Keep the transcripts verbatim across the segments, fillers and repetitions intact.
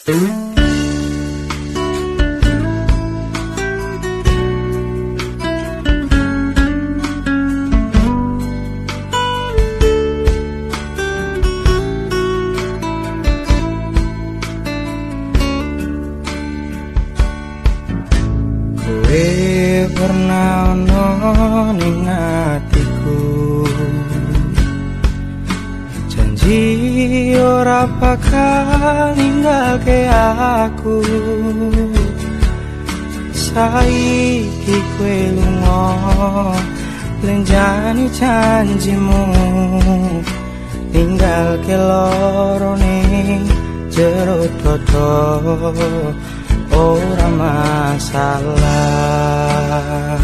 Pernah ono ning atiku, janji ora bakal ninggalke aku. Saiki kowe lunga lenjani janjimu, tinggalke loro ning jero dodo. Ora masalah,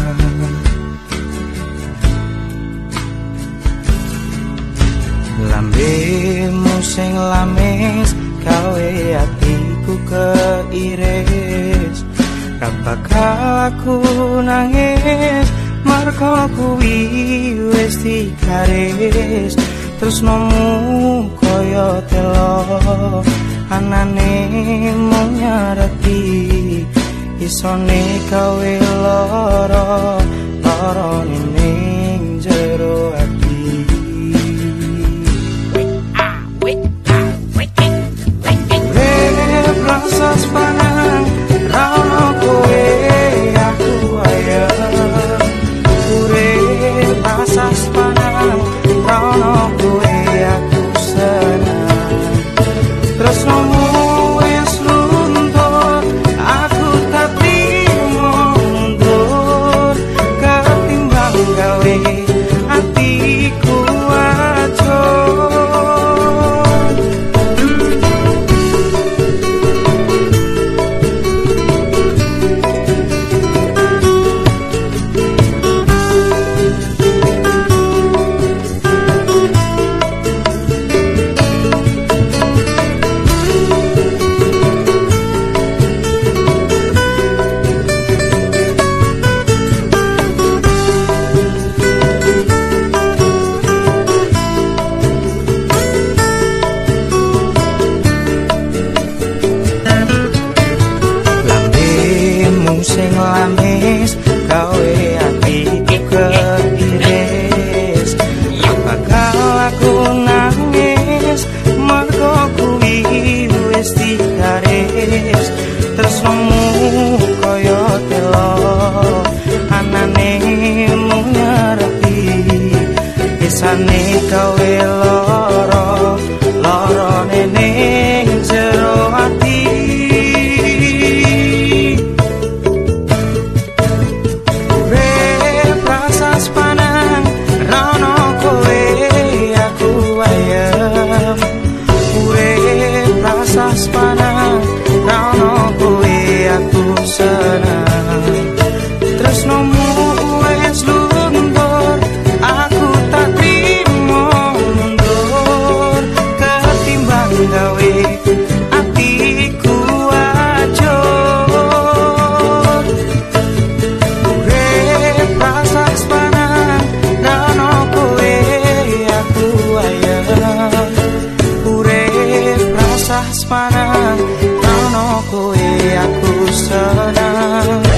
lambemu sing lamis gawe atiku keiris. Ra bakal aku nangis marko kuwi wis digaris. Tresnomu kaya telo anane mung nyareti, isone gawe lara lara ning jero ati. Urip rasa sepanang ra ono kowe aku ayem. Urip rasa sepanang ra ono kowe aku senang. Tresnomu wis luntur, aku tak trimo mundur. Ketimbang gawe atiku acur. Sing lamis gawe atiku keiris. Bakal aku nangis mergo kuwi wis digaris. Tresnomu kaya telo anane mung nyareti, isane gawe lara lara ning jero ati. Sepanang ra ono kowe aku senang. Tresnomu wis luntur, aku tak trimo mundur. Ketimbang gawe atiku acur. Urip rasa sepanang ra ono kowe aku ayem. Urip rasa sepanang ra ono kowe aku senang.